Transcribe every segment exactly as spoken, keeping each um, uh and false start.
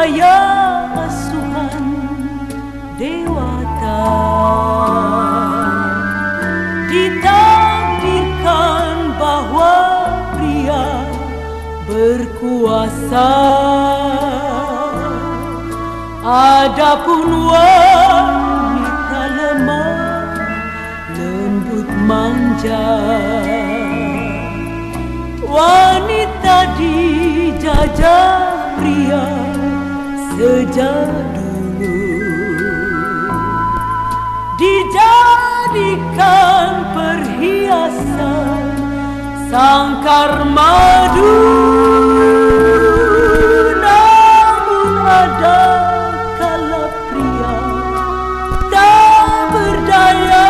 daya asuhan dewata. Ditakdirkan bahwa pria berkuasa, adapun wanita lemah lembut manja. Wanita dijajah pria sejak dulu, dijadikan perhiasan sangkar madu. Namun ada kala pria tak berdaya,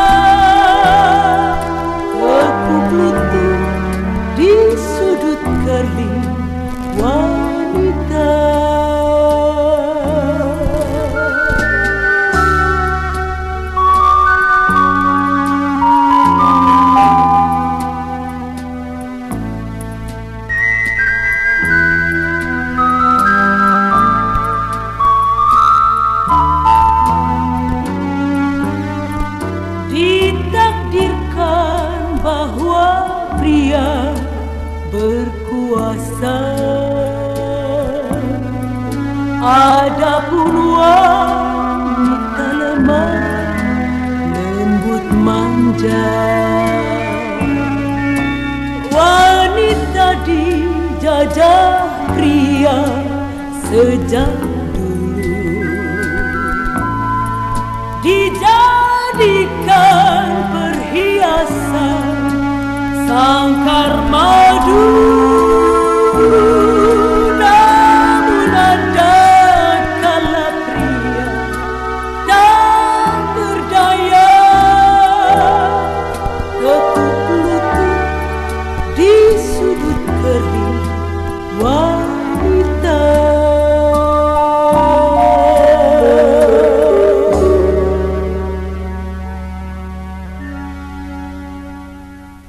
tekuk lutut di sudut kerling wanita. Ditakdirkan bahwa pria berkuasa, adapun wanita lemah lembut manja. Wanita dijajah pria sejak dulu, dijadikan perhiasan sang